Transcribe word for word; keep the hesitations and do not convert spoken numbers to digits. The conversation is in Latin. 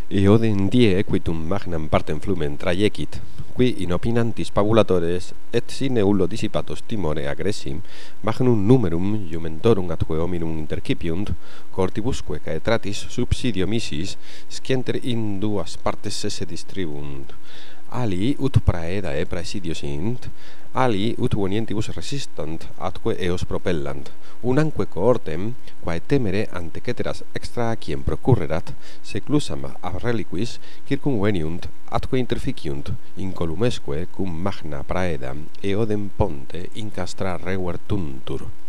Eodem die equitum magnam partem flumen traiecit, qui in opinantis pabulatores et sine ullo dissipatos timore aggressim magnum numerum iumentorum atque hominum intercipiunt, cortibusque caetratis subsidio missis scienter in duas partes esse distribuunt. Ali ut praedae praesidio sint, ali ut venientibus resistant atque eos propellant, unanque cohortem, quae temere ante ceteras extra quiem procurrerat, seclusam a reliquis circum veniunt atque interficiunt, incolumesque cum magna praedam eodem ponte incastra revertuntur.